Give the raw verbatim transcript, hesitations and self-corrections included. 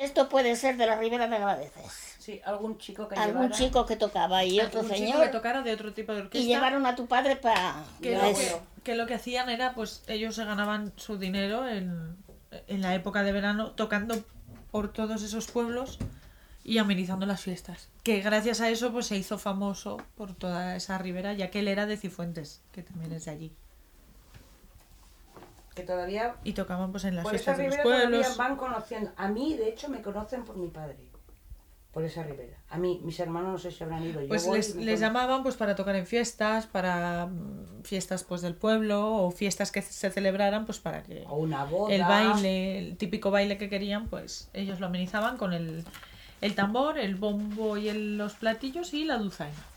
Esto puede ser de la Ribera de Agradeces. Sí, algún chico que Algún llevara... chico que tocaba y otro Un chico señor. que tocara de otro tipo de orquesta. Y llevaron a tu padre para... que, Ya lo es. que, que lo que hacían era, pues ellos se ganaban su dinero en, en la época de verano tocando por todos esos pueblos y amenizando las fiestas. Que gracias a eso pues se hizo famoso por toda esa ribera, ya que él era de Cifuentes, que también es de allí. Que todavía... Y tocaban pues en las Por esa fiestas de los ribera todavía pueblos. van conociendo. A mí, de hecho, me conocen por mi padre. Por esa ribera. A mí, mis hermanos no sé si habrán ido. Yo Pues voy les, y me les conocen. llamaban pues para tocar en fiestas, para mm, fiestas pues del pueblo o fiestas que se celebraran pues para que O una boda. el baile, el típico baile que querían, pues ellos lo amenizaban con el, el tambor, el bombo y el- los platillos y la dulzaina.